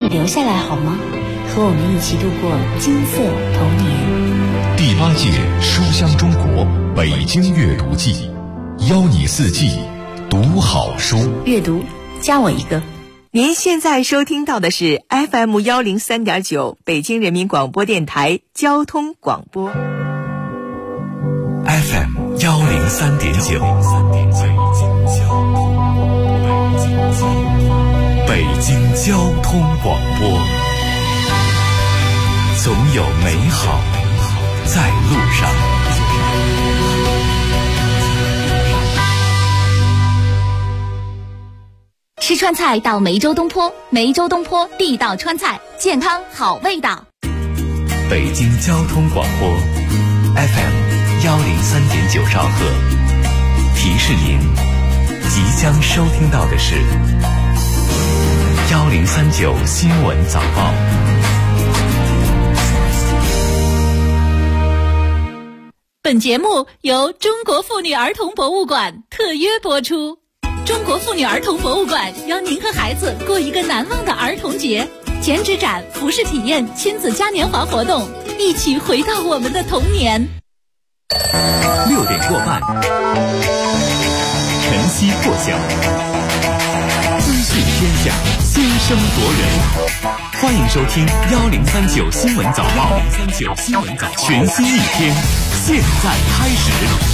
留下来好吗？和我们一起度过金色童年。 第8届书香中国北京阅读季，邀你四季读好书。 阅读，加我一个。 您现在收听到的是 FM 103.9北京人民广播电台交通广播。 FM 103.9，北京交通广播，总有美好在路上。 吃川菜到梅州东坡，梅州东坡地道川菜，健康好味道。 北京交通广播 FM 103.9兆赫，提示您即将收听到的是1039新闻早报。 本节目由中国妇女儿童博物馆特约播出。中国妇女儿童博物馆邀您和孩子过一个难忘的儿童节，剪纸展、服饰体验、亲子嘉年华活动，一起回到我们的童年。 6点过半，晨曦破晓，资讯天下，先声夺人。欢迎收听1039新闻早报，1039新闻早报，全新一天，现在开始。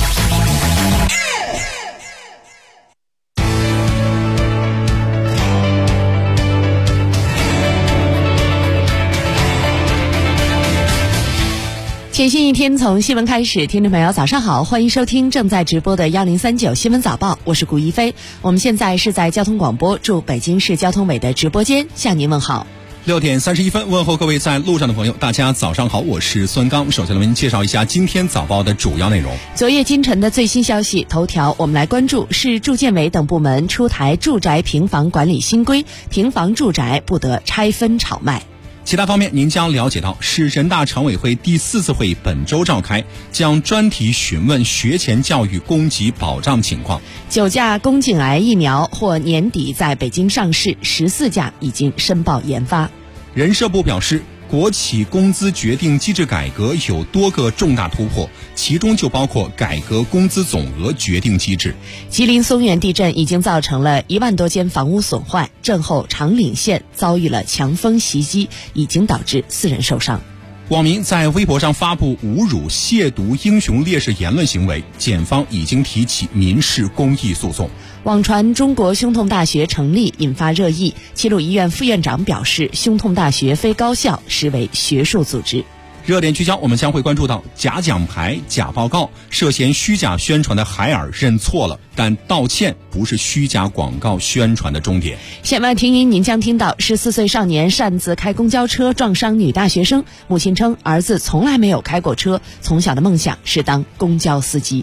全新一天从新闻开始，听众朋友早上好，欢迎收听正在直播的1039新闻早报，我是顾一飞。我们现在是在交通广播驻北京市交通委的直播间向您问好。 6点31分，问候各位在路上的朋友，大家早上好，我是孙刚。首先我们介绍一下今天早报的主要内容。 昨夜今晨的最新消息头条，我们来关注市住建委等部门出台住宅平房管理新规，平房住宅不得拆分炒卖。 其他方面您将了解到，市人大常委会第4次会议本周召开，将专题询问学前教育供给保障情况。 9价宫颈癌疫苗或年底在北京上市，14价已经申报研发。 人社部表示，国企工资决定机制改革有多个重大突破，其中就包括改革工资总额决定机制。 吉林松原地震已经造成了1万多间房屋损坏，震后长岭县遭遇了强风袭击，已经导致4人受伤。 网民在微博上发布侮辱、亵渎英雄烈士言论行为，检方已经提起民事公益诉讼。 网传中国胸痛大学成立引发热议，齐鲁医院副院长表示，胸痛大学非高校，实为学术组织。 热点聚焦，我们将会关注到假奖牌、假报告，涉嫌虚假宣传的海尔认错了，但道歉不是虚假广告宣传的终点。 线外听音您将听到14岁少年擅自开公交车撞伤女大学生，母亲称儿子从来没有开过车，从小的梦想是当公交司机。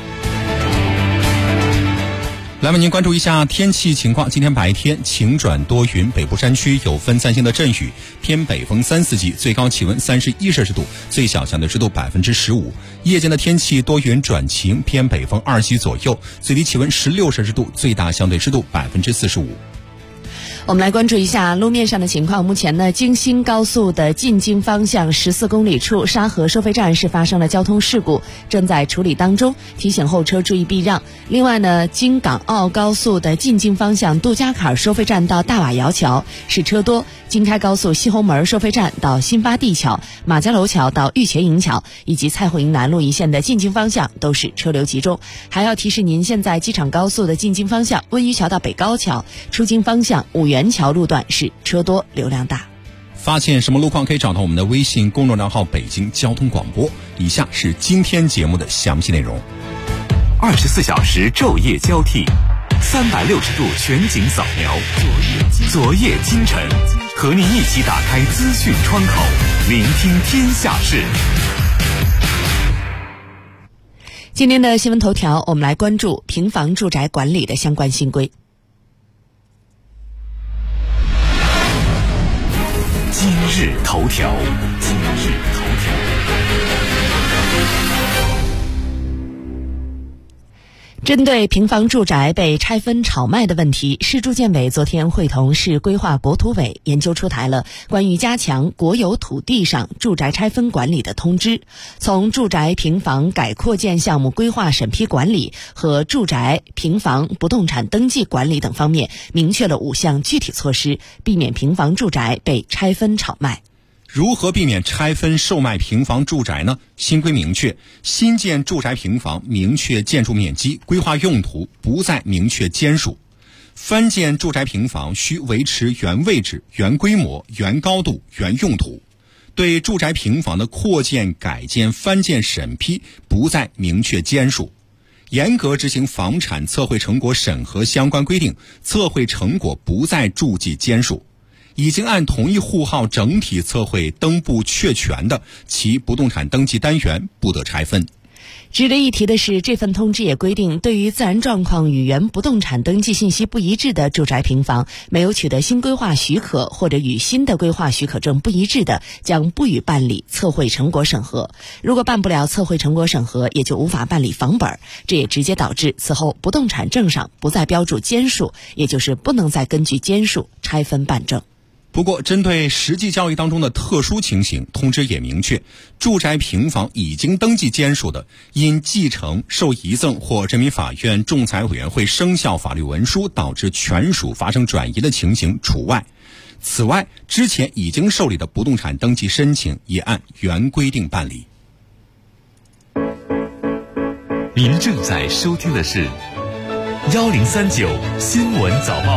来为您关注一下天气情况。今天白天晴转多云，北部山区有分散性的阵雨，偏北风3、4级，最高气温31摄氏度，最小相对湿度15%。夜间的天气多云转晴，偏北风2级左右，最低气温16摄氏度，最大相对湿度45%。 我们来关注一下路面上的情况。目前呢，京新高速的进京方向14公里处沙河收费站是发生了交通事故，正在处理当中，提醒后车注意避让。另外呢，京港澳高速的进京方向杜家坎收费站到大瓦窑桥是车多，京开高速西红门收费站到新发地桥、马家楼桥到玉泉营桥以及蔡胡营南路一线的进京方向都是车流集中。还要提示您，现在机场高速的进京方向温榆桥到北高桥，出京方向五元桥路段是车多流量大。 发现什么路况可以找到我们的微信公众账号北京交通广播。以下是今天节目的详细内容。 24小时昼夜交替，360度全景扫描，昨夜今晨，和您一起打开资讯窗口，聆听天下事。 今天的新闻头条，我们来关注平房住宅管理的相关新规。 今日头条， 针对平房住宅被拆分炒卖的问题，市住建委昨天会同市规划国土委研究出台了关于加强国有土地上住宅拆分管理的通知，从住宅平房改扩建项目规划审批管理和住宅平房不动产登记管理等方面明确了5项具体措施，避免平房住宅被拆分炒卖。 如何避免拆分售卖平房住宅呢？新规明确，新建住宅平房明确建筑面积、规划用途，不再明确间数。翻建住宅平房需维持原位置、原规模、原高度、原用途。对住宅平房的扩建、改建、翻建审批不再明确间数。严格执行房产测绘成果审核相关规定，测绘成果不再注记间数。已经按同一户号整体测绘登簿确权的，其不动产登记单元不得拆分。 值得一提的是，这份通知也规定，对于自然状况与原不动产登记信息不一致的住宅平房，没有取得新规划许可或者与新的规划许可证不一致的，将不予办理测绘成果审核。如果办不了测绘成果审核，也就无法办理房本，这也直接导致此后不动产证上不再标注间数，也就是不能再根据间数拆分办证。 不过，针对实际交易当中的特殊情形，通知也明确，住宅平房已经登记间数的，因继承、受遗赠或人民法院仲裁委员会生效法律文书导致权属发生转移的情形除外。此外，之前已经受理的不动产登记申请也按原规定办理。 您正在收听的是1039新闻早报。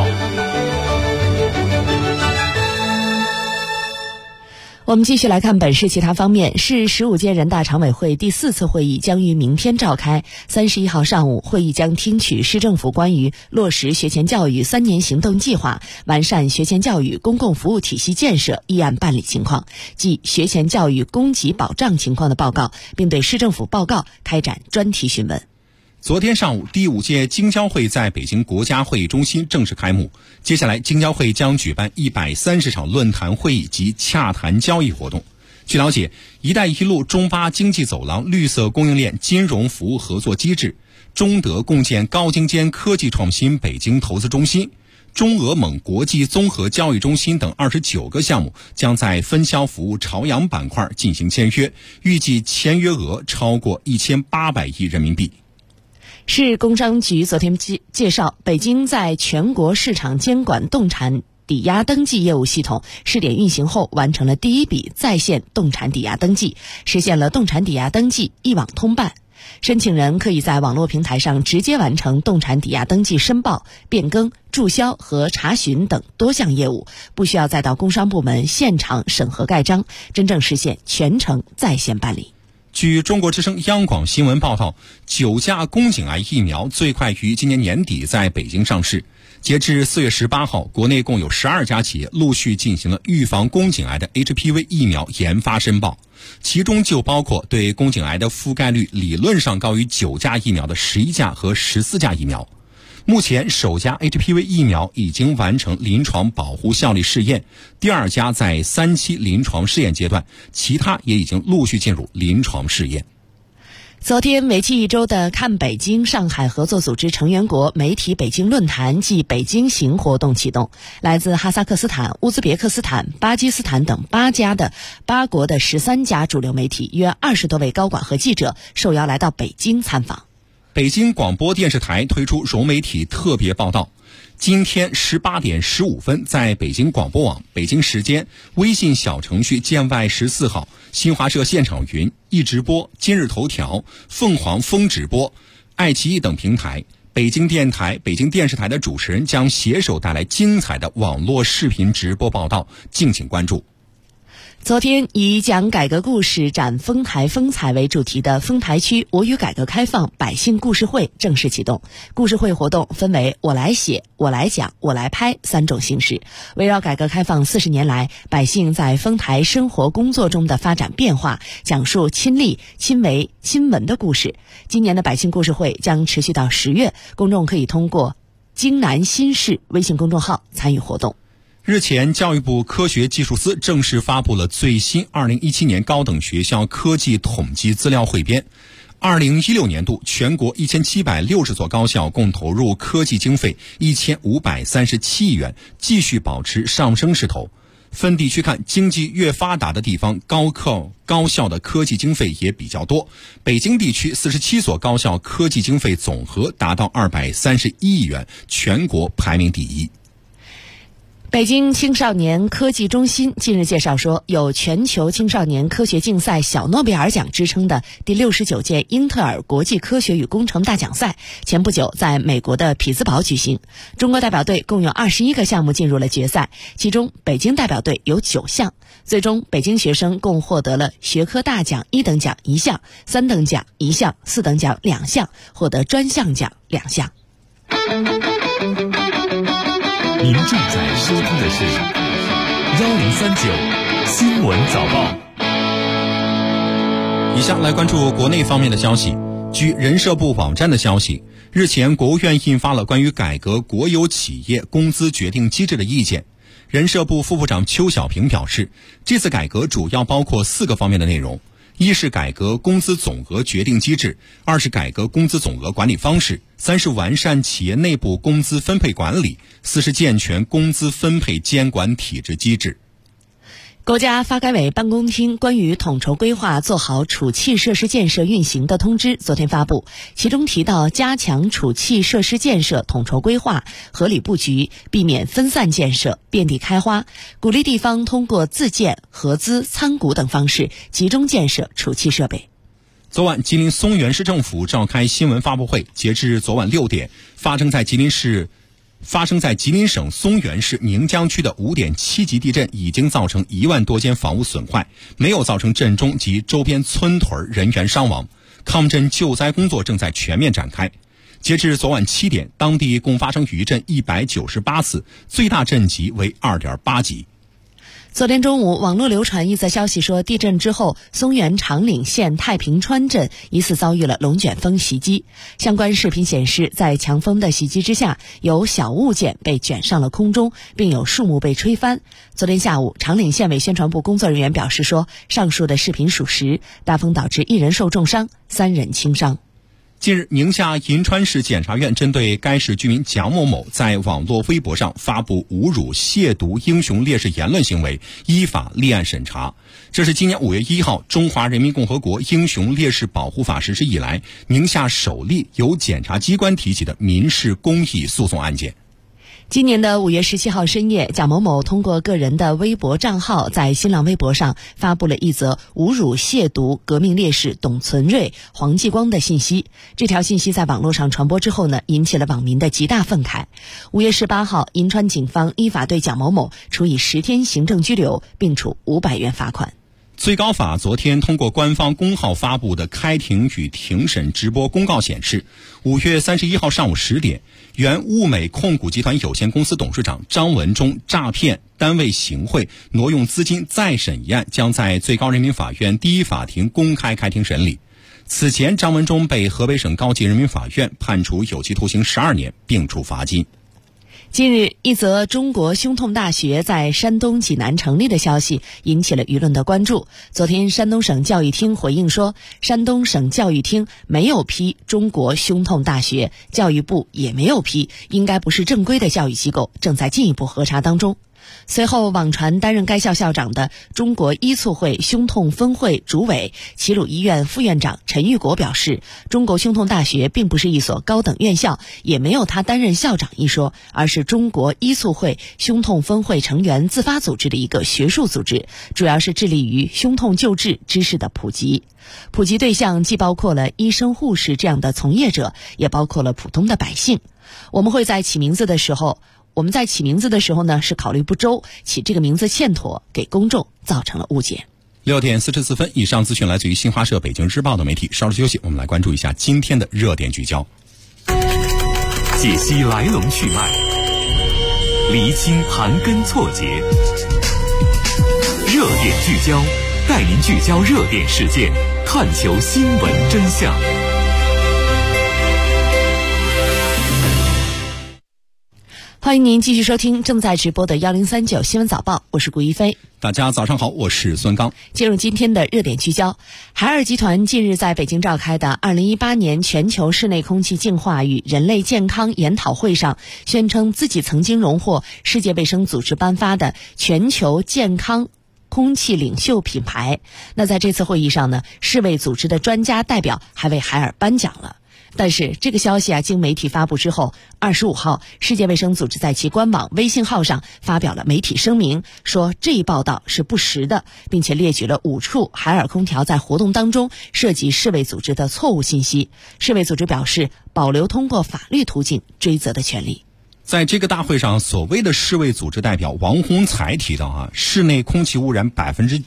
我们继续来看本市其他方面。市15届人大常委会第4次会议将于明天召开。31号上午，会议将听取市政府关于落实学前教育3年行动计划、完善学前教育公共服务体系建设议案办理情况及学前教育供给保障情况的报告，并对市政府报告开展专题询问。 昨天上午，第5届京交会在北京国家会议中心正式开幕。接下来，京交会将举办130场论坛会议及洽谈交易活动。据了解，一带一路中巴经济走廊绿色供应链金融服务合作机制、中德共建高精尖科技创新北京投资中心、中俄蒙国际综合交易中心等29个项目将在分销服务朝阳板块进行签约，预计签约额超过1800亿人民币。 市工商局昨天介绍，北京在全国市场监管动产抵押登记业务系统试点运行后，完成了第1笔在线动产抵押登记，实现了动产抵押登记一网通办。申请人可以在网络平台上直接完成动产抵押登记申报、变更、注销和查询等多项业务，不需要再到工商部门现场审核盖章，真正实现全程在线办理。 据中国之声央广新闻报道，9价宫颈癌疫苗最快于今年年底在北京上市。截至4月18号，国内共有12家企业陆续进行了预防宫颈癌的 HPV 疫苗研发申报，其中就包括对宫颈癌的覆盖率理论上高于9价疫苗的11价和14价疫苗。目前首家 HPV 疫苗已经完成临床保护效力试验，第2家在3期临床试验阶段，其他也已经陆续进入临床试验。 昨天为期1周的看北京上海合作组织成员国媒体北京论坛暨北京行活动启动，来自哈萨克斯坦、乌兹别克斯坦、巴基斯坦等8国的13家主流媒体，约20多位高管和记者受邀来到北京参访。 北京广播电视台推出融媒体特别报道。今天18点15分，在北京广播网北京时间微信小程序建外14号、新华社现场云、易直播、今日头条、凤凰风直播、爱奇艺等平台，北京电台、北京电视台的主持人将携手带来精彩的网络视频直播报道，敬请关注。 昨天以讲改革故事、展丰台风采为主题的丰台区我与改革开放百姓故事会正式启动。故事会活动分为我来写、我来讲、我来拍3种形式，围绕改革开放40年来百姓在丰台生活工作中的发展变化，讲述亲历、亲为、亲闻的故事。今年的百姓故事会将持续到10月，公众可以通过京南新市微信公众号参与活动。 日前，教育部科学技术司正式发布了最新2017年高等学校科技统计资料汇编。 2016年度，全国1760所高校共投入科技经费1537亿元，继续保持上升势头。分地区看，经济越发达的地方，高校的科技经费也比较多。北京地区47所高校科技经费总和达到231亿元，全国排名第一。 北京青少年科技中心近日介绍说，有全球青少年科学竞赛小诺贝尔奖之称的第69届英特尔国际科学与工程大奖赛前不久在美国的匹兹堡举行。中国代表队共有21个项目进入了决赛，其中北京代表队有9项。最终北京学生共获得了学科大奖1等奖1项，3等奖1项，4等奖2项，获得专项奖2项。 您正在收听的是1039新闻早报。 以下来关注国内方面的消息。据人社部网站的消息，日前国务院印发了关于改革国有企业工资决定机制的意见。人社部副部长邱小平表示，这次改革主要包括4个方面的内容：一是改革工资总额决定机制，2是改革工资总额管理方式，3是完善企业内部工资分配管理，4是健全工资分配监管体制机制。 国家发改委办公厅关于统筹规划做好储气设施建设运行的通知昨天发布，其中提到加强储气设施建设统筹规划，合理布局，避免分散建设、遍地开花，鼓励地方通过自建、合资、参股等方式集中建设储气设备。 昨晚，吉林松原市政府召开新闻发布会，截至昨晚6点，发生在吉林省松原市宁江区的5.7级地震已经造成1万多间房屋损坏，没有造成震中及周边村屯人员伤亡。抗震救灾工作正在全面展开。截至昨晚7点，当地共发生余震198次，最大震级为2.8级。 昨天中午，网络流传一则消息说，地震之后，松原长岭县太平川镇疑似遭遇了龙卷风袭击。相关视频显示，在强风的袭击之下，有小物件被卷上了空中，并有树木被吹翻。昨天下午，长岭县委宣传部工作人员表示说，上述的视频属实，大风导致1人受重伤，3人轻伤。 近日，宁夏银川市检察院针对该市居民蒋某某在网络微博上发布侮辱、亵渎英雄烈士言论行为，依法立案审查。这是今年5月1号《中华人民共和国英雄烈士保护法》实施以来，宁夏首例由检察机关提起的民事公益诉讼案件。 今年的5月17号深夜，蒋某某通过个人的微博账号在新浪微博上发布了一则侮辱、亵渎革命烈士董存瑞、黄继光的信息。这条信息在网络上传播之后呢，引起了网民的极大愤慨。5月18号，银川警方依法对蒋某某处以10天行政拘留，并处500元罚款。 最高法昨天通过官方公号发布的开庭与庭审直播公告显示，5月31号上午10点，原物美控股集团有限公司董事长张文忠诈骗、单位行贿、挪用资金再审一案将在最高人民法院第一法庭公开开庭审理。此前，张文忠被河北省高级人民法院判处有期徒刑12年，并处罚金。 近日，一则中国胸痛大学在山东济南成立的消息引起了舆论的关注。昨天，山东省教育厅回应说，山东省教育厅没有批中国胸痛大学，教育部也没有批，应该不是正规的教育机构，正在进一步核查当中。随后，网传担任该校校长的中国医促会胸痛分会主委、齐鲁医院副院长陈玉国表示，中国胸痛大学并不是一所高等院校，也没有他担任校长一说，而是中国医促会胸痛分会成员自发组织的一个学术组织，主要是致力于胸痛救治知识的普及。普及对象既包括了医生、护士这样的从业者，也包括了普通的百姓。我们在起名字的时候呢，是考虑不周，起这个名字欠妥，给公众造成了误解。 6点44分，以上资讯来自于新华社、北京日报的媒体。稍事休息，我们来关注一下今天的热点聚焦， 解析来龙去脉，厘清盘根错节。热点聚焦，带您聚焦热点事件，探求新闻真相。 欢迎您继续收听正在直播的1039新闻早报，我是顾一飞。 大家早上好，我是孙刚。 进入今天的热点聚焦，海尔集团近日在北京召开的2018年全球室内空气净化与人类健康研讨会上，宣称自己曾经荣获世界卫生组织颁发的全球健康空气领袖品牌。那在这次会议上呢，世卫组织的专家代表还为海尔颁奖了。但是这个消息经媒体发布之后，25号，世界卫生组织在其官网微信号上发表了媒体声明，说这一报道是不实的，并且列举了5处海尔空调在活动当中涉及世卫组织的错误信息。世卫组织表示保留通过法律途径追责的权利。 在这个大会上，所谓的世卫组织代表王洪才提到室内空气污染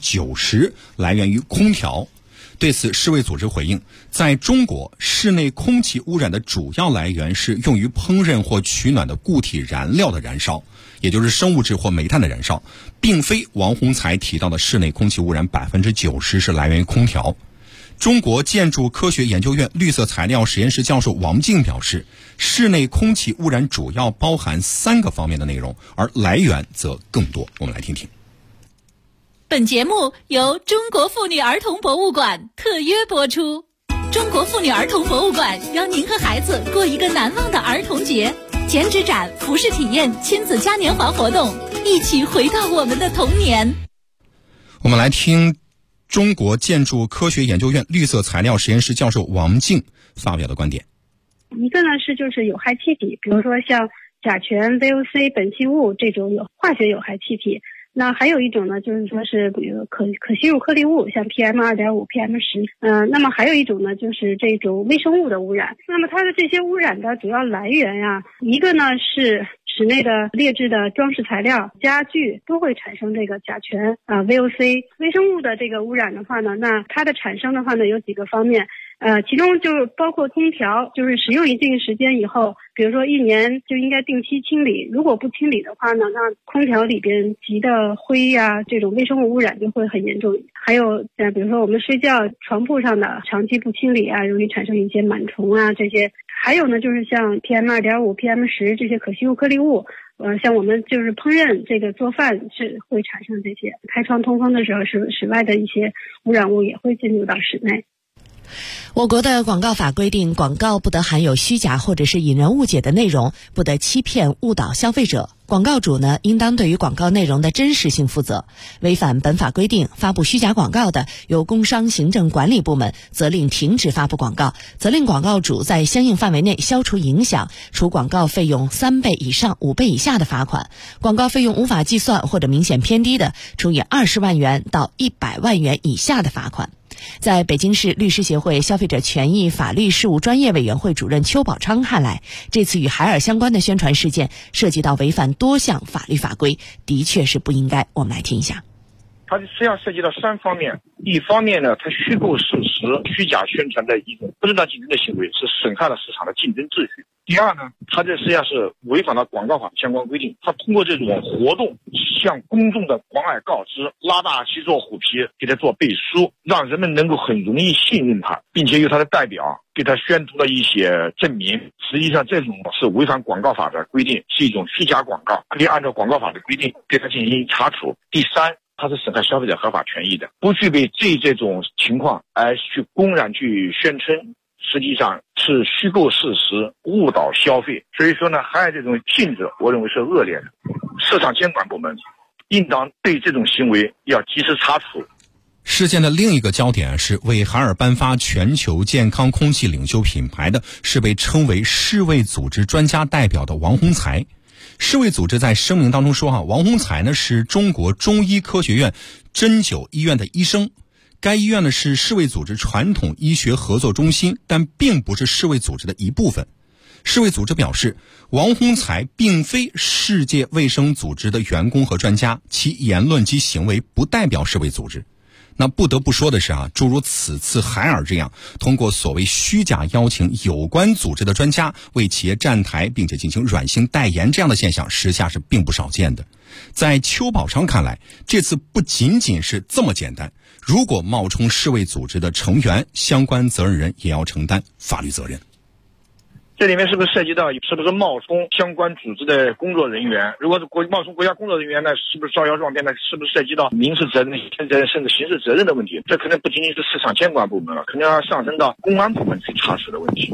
90%来源于空调。对此，世卫组织回应，在中国，室内空气污染的主要来源是用于烹饪或取暖的固体燃料的燃烧，也就是生物质或煤炭的燃烧，并非王洪才提到的室内空气污染90%是来源于空调。中国建筑科学研究院绿色材料实验室教授王静表示，室内空气污染主要包含3个方面的内容，而来源则更多。我们来听听。 本节目由中国妇女儿童博物馆特约播出。中国妇女儿童博物馆邀您和孩子过一个难忘的儿童节，剪纸展、服饰体验、亲子嘉年华活动，一起回到我们的童年。 我们来听中国建筑科学研究院绿色材料实验室教授王静发表的观点。 一个呢就是有害气体，比如说像甲醛、VOC、苯系物这种有化学有害气体。那还有一种呢，就是说是比如可吸入颗粒物，像 PM2.5、PM10。那么还有一种呢，就是这种微生物的污染。那么它的这些污染的主要来源一个呢是室内的劣质的装饰材料、家具都会产生这个甲醛VOC。微生物的这个污染的话呢，那它的产生的话呢有几个方面。其中就是包括空调，就是使用一定时间以后，比如说1年就应该定期清理，如果不清理的话呢，那空调里边积的灰这种微生物污染就会很严重。还有比如说我们睡觉床铺上的长期不清理容易产生一些螨虫这些。还有呢就是像 PM2.5、PM10 这些可吸入颗粒物，像我们就是烹饪这个做饭是会产生这些。开窗通风的时候，室外的一些污染物也会进入到室内。 我国的广告法规定，广告不得含有虚假或者是引人误解的内容，不得欺骗误导消费者。广告主呢，应当对于广告内容的真实性负责。违反本法规定，发布虚假广告的，由工商行政管理部门责令停止发布广告，责令广告主在相应范围内消除影响，处广告费用3倍以上5倍以下的罚款。广告费用无法计算或者明显偏低的，处以20万元到100万元以下的罚款。在北京市律师协会消费者权益法律事务专业委员会主任邱宝昌看来，这次与海尔相关的宣传事件涉及到违反多项法律法规，的确是不应该。我们来听一下。 它实际上涉及到3方面。一方面呢，它虚构事实、虚假宣传的一种不正当竞争的行为，是损害了市场的竞争秩序。第二呢，它这实际上是违反了广告法的相关规定。它通过这种活动向公众的广而告之，拉大其做虎皮，给它做背书，让人们能够很容易信任它，并且由它的代表给它宣读了一些证明。实际上这种是违反广告法的规定，是一种虚假广告，可以按照广告法的规定对它进行查处。第三，它是损害消费者合法权益的，不具备这种情况而去公然去宣称，实际上是虚构事实，误导消费。所以说呢，海尔这种性质我认为是恶劣的，市场监管部门应当对这种行为要及时查处。 事件的另一个焦点是为海尔颁发全球健康空气领袖品牌的是被称为世卫组织专家代表的王洪才。世卫组织在声明当中说王洪才呢是中国中医科学院针灸医院的医生，该医院呢是世卫组织传统医学合作中心，但并不是世卫组织的一部分。世卫组织表示，王洪才并非世界卫生组织的员工和专家，其言论及行为不代表世卫组织。那不得不说的是诸如此次海尔这样通过所谓虚假邀请有关组织的专家为企业站台并且进行软性代言这样的现象，实下是并不少见的。在邱宝昌看来，这次不仅仅是这么简单，如果冒充世卫组织的成员，相关责任人也要承担法律责任。 这里面是不是涉及到是不是冒充相关组织的工作人员？如果是冒充国家工作人员，那是不是招摇撞骗？那是不是涉及到民事责任、行政责任甚至刑事责任的问题？这可能不仅仅是市场监管部门了，可能要上升到公安部门去查实的问题。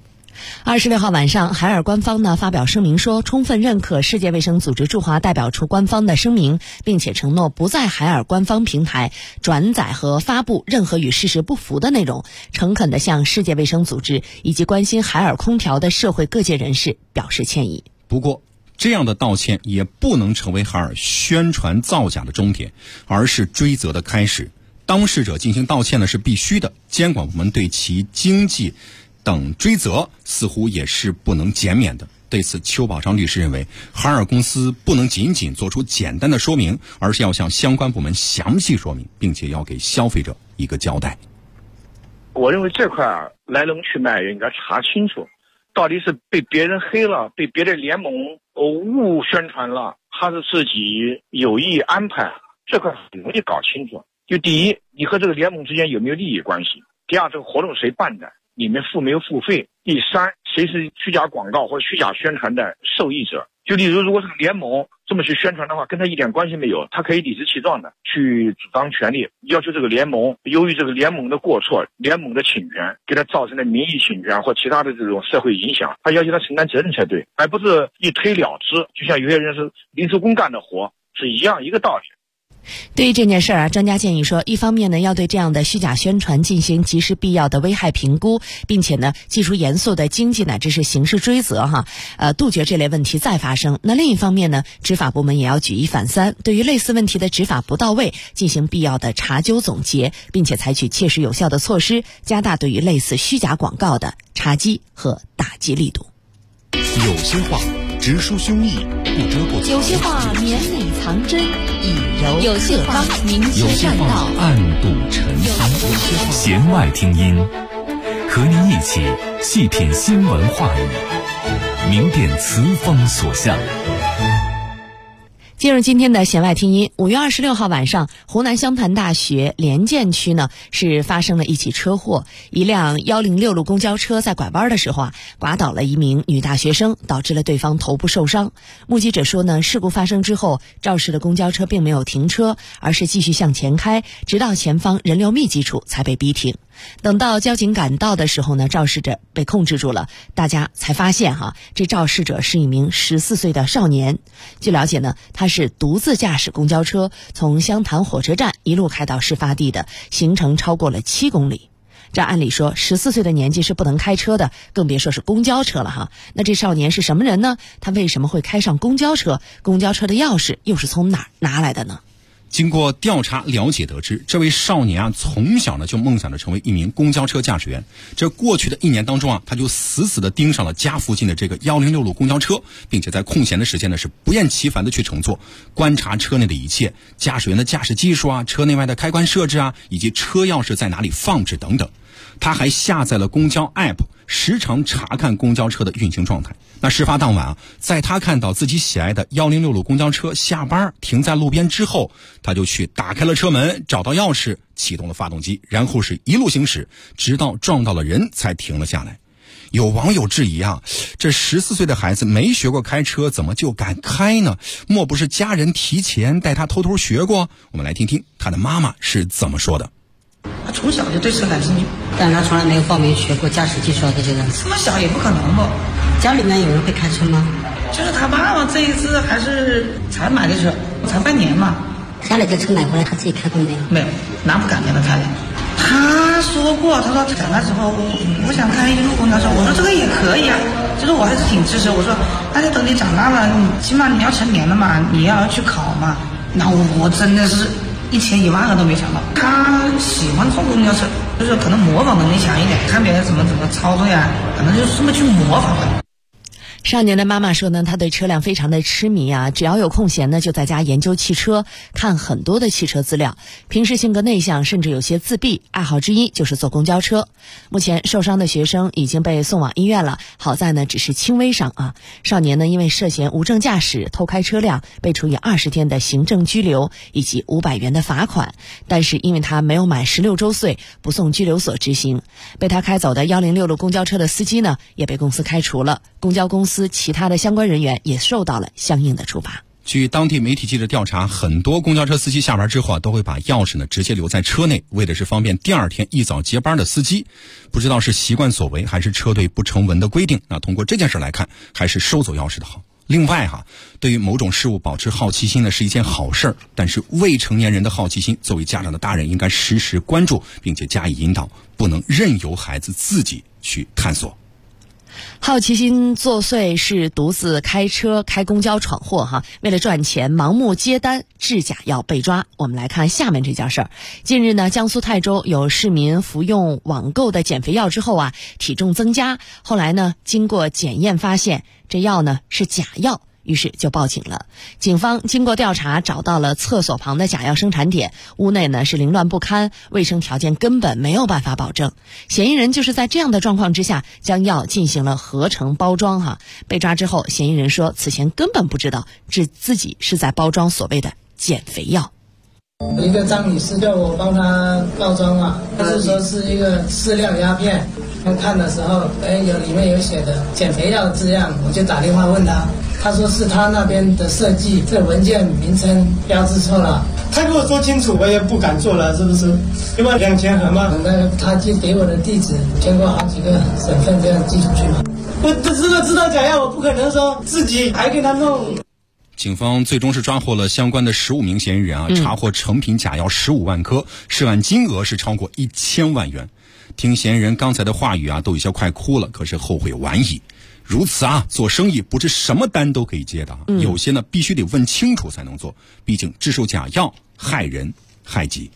26号晚上，海尔官方呢发表声明说，充分认可世界卫生组织驻华代表处官方的声明，并且承诺不在海尔官方平台转载和发布任何与事实不符的内容，诚恳地向世界卫生组织以及关心海尔空调的社会各界人士表示歉意。 不过，这样的道歉也不能成为海尔宣传造假的终点，而是追责的开始。当事者进行道歉呢是必须的，监管部门对其经济等追责似乎也是不能减免的。对此，邱宝章律师认为，海尔公司不能仅仅做出简单的说明，而是要向相关部门详细说明，并且要给消费者一个交代。 我认为这块来龙去脉也应该查清楚，到底是被别人黑了，被别的联盟误宣传了，还是自己有意安排，这块很容易搞清楚。就第一，你和这个联盟之间有没有利益关系？第二，这个活动谁办的？里面付没有付费？第三，谁是虚假广告或者虚假宣传的受益者？就例如，如果这个联盟这么去宣传的话，跟他一点关系没有，他可以理直气壮的去主张权利，要求这个联盟由于这个联盟的过错、联盟的侵权，给他造成的民意侵权或其他的这种社会影响，他要求他承担责任才对，而不是一推了之。就像有些人是临时工干的活，是一个道理。 对于这件事儿专家建议说，一方面呢，要对这样的虚假宣传进行及时必要的危害评估，并且呢，祭出严肃的经济乃至是刑事追责杜绝这类问题再发生。那另一方面呢，执法部门也要举一反三，对于类似问题的执法不到位，进行必要的查究总结，并且采取切实有效的措施，加大对于类似虚假广告的查缉和打击力度。 有些话直抒胸臆，不遮不藏； 有些话绵里藏针，以柔有些话明有些线话暗度陈仓。 弦外听音，和您一起细品新闻话语，明辨词风所向。 进入今天的弦外听音，5月26号晚上，湖南湘潭大学联建区呢是发生了一起车祸，一辆106路公交车在拐弯的时候刮倒了一名女大学生，导致了对方头部受伤。目击者说呢，事故发生之后，肇事的公交车并没有停车，而是继续向前开，直到前方人流密集处才被逼停。等到交警赶到的时候呢，肇事者被控制住了，大家才发现这肇事者是一名14岁的少年。据了解呢，他是独自驾驶公交车从湘潭火车站一路开到事发地的，行程超过了7公里。这按理说14岁的年纪是不能开车的，更别说是公交车了那这少年是什么人呢？他为什么会开上公交车？公交车的钥匙又是从哪儿拿来的呢？ 经过调查了解得知，这位少年从小呢就梦想着成为一名公交车驾驶员。这过去的1年当中他就死死地盯上了家附近的这个106路公交车，并且在空闲的时间呢是不厌其烦地去乘坐，观察车内的一切，驾驶员的驾驶技术车内外的开关设置以及车钥匙在哪里放置等等。他还下载了公交 app， 时常查看公交车的运行状态。那事发当晚在他看到自己喜爱的106路公交车下班停在路边之后，他就去打开了车门，找到钥匙，启动了发动机，然后是一路行驶，直到撞到了人才停了下来。有网友质疑这14岁的孩子没学过开车，怎么就敢开呢？莫不是家人提前带他偷偷学过？我们来听听他的妈妈是怎么说的。 他从小就对车感兴趣， 但他从来没有报名学过驾驶技术这个。 这么小也不可能吧？ 家里面有人会开车吗？ 就是他爸爸这一次还是才买的车，才半年嘛。 家里的车买回来他自己开过没有？ 没有，那不敢给他开的。他说过，他说长大之后我想开一路公交车，我说这个也可以就是我还是挺支持。我说那就等你长大了，起码你要成年了嘛，你要去考嘛。那我真的是1000、1万个都没想到，他喜欢坐公交车，就是可能模仿能力强一点，看别人怎么操作可能就是这么去模仿。 少年的妈妈说呢，她对车辆非常的痴迷啊，只要有空闲呢，就在家研究汽车，看很多的汽车资料。平时性格内向，甚至有些自闭，爱好之一就是坐公交车。目前受伤的学生已经被送往医院了，好在呢只是轻微伤啊。少年呢因为涉嫌无证驾驶、偷开车辆，被处以20天的行政拘留以及500元的罚款。但是因为他没有满16周岁，不送拘留所执行。被他开走的106路公交车的司机呢，也被公司开除了。公交公司其他的相关人员也受到了相应的处罚。 据当地媒体记者调查，很多公交车司机下班之后都会把钥匙呢直接留在车内，为的是方便第2天一早接班的司机。不知道是习惯所为还是车队不成文的规定，那通过这件事来看，还是收走钥匙的好。另外对于某种事物保持好奇心呢是一件好事儿，但是未成年人的好奇心，作为家长的大人应该时时关注并且加以引导，不能任由孩子自己去探索。 好奇心作祟是独自开车开公交闯祸为了赚钱盲目接单，制假药被抓。我们来看下面这件事儿。近日呢，江苏泰州有市民服用网购的减肥药之后体重增加，后来呢经过检验发现这药呢是假药，于是就报警了。警方经过调查找到了厕所旁的假药生产点，屋内呢是凌乱不堪，卫生条件根本没有办法保证。嫌疑人就是在这样的状况之下将药进行了合成包装被抓之后，嫌疑人说此前根本不知道自己是在包装所谓的减肥药。 一个张女士叫我帮她包装她是说是一个饲料鸦片，看的时候里面有写的减肥药字样，我就打电话问他说是他那边的设计，这文件名称标志错了。他跟我说清楚，我也不敢做了，是不是？12000盒吗？他就给我的地址，经过好几个省份这样寄出去嘛。我知道假药，我不可能说自己还给他弄。 警方最终是抓获了相关的15名嫌疑人查获成品假药15万颗，涉案金额是超过1000万元。听嫌疑人刚才的话语都有些快哭了，可是后悔晚矣。如此做生意不是什么单都可以接的有些呢必须得问清楚才能做，毕竟制售假药害人害己。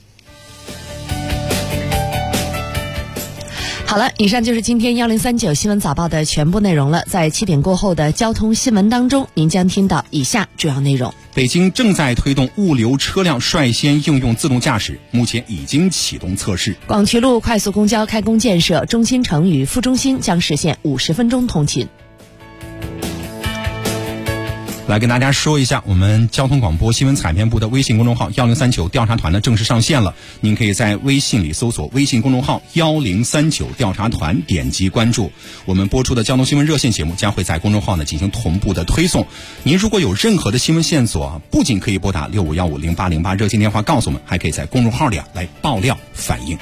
好了，以上就是今天1039新闻早报的全部内容了。在7点过后的交通新闻当中，您将听到以下主要内容。 北京正在推动物流车辆率先应用自动驾驶，目前已经启动测试。 广渠路快速公交开工建设，中心城与副中心将实现50分钟通勤。 来跟大家说一下，我们交通广播新闻采编部的微信公众号1039调查团呢正式上线了，您可以在微信里搜索微信公众号1039调查团，点击关注。我们播出的交通新闻热线节目将会在公众号呢进行同步的推送。您如果有任何的新闻线索不仅可以拨打65150808热线电话告诉我们，还可以在公众号里来爆料反映。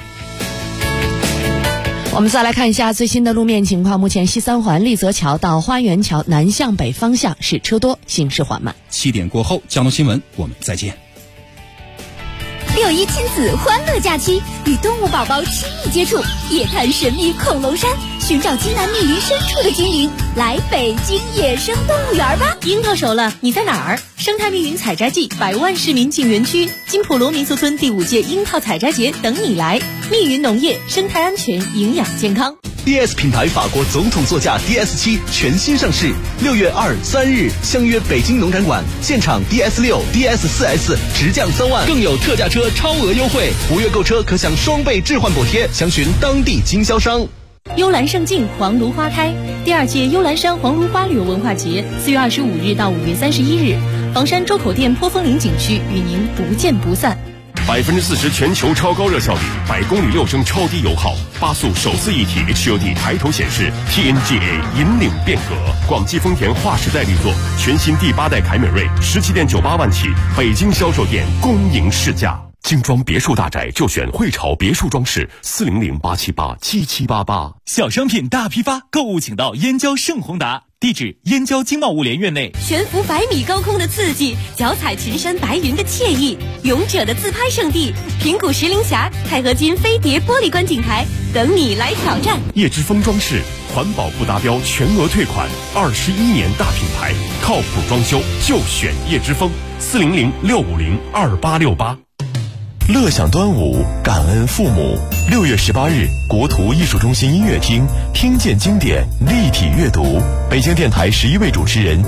我们再来看一下最新的路面情况。目前西三环丽泽桥到花园桥南向北方向是车多，行驶缓慢。 7点过后，交通新闻我们再见。 6·1亲子欢乐假期，与动物宝宝亲密接触，夜探神秘恐龙山，寻找金南密云深处的精灵，来北京野生动物园吧！ 樱桃熟了，你在哪儿？生态密云采摘季，100万市民进园区，金普罗民宿村第5届樱桃采摘节等你来。密云农业，生态安全，营养健康。 DS 品牌法国总统座驾 DS7 全新上市，6月2、3日相约北京农展馆，现场 DS6、DS4S 直降3万，更有特价车超额优惠，5月购车可享双倍置换补贴，详询当地经销商。 幽兰胜境，黄芦花开。第2届幽兰山黄芦花旅游文化节4月25日到5月31日，房山周口店坡峰岭景区与您不见不散。 40%全球超高热效率，100公里6升超低油耗，8速手自一体 HUD 抬头显示 ，TNGA 引领变革。广汽丰田划时代力作，全新第8代凯美瑞17.98万起，北京销售店恭迎试驾。精装别墅大宅就选汇潮别墅装饰，400-878-7788。 小商品大批发，购物请到燕郊盛宏达。地址：燕郊经贸物联院内。 悬浮100米高空的刺激，脚踩群山白云的惬意，勇者的自拍圣地，平谷石林峡钛合金飞碟玻璃观景台，等你来挑战。 叶之峰装饰，环保不达标全额退款，21年大品牌，靠谱装修就选叶之峰，400-650-2868。 乐享端午，感恩父母。6月18日，国图艺术中心音乐厅，听见经典，立体阅读。北京电台11位主持人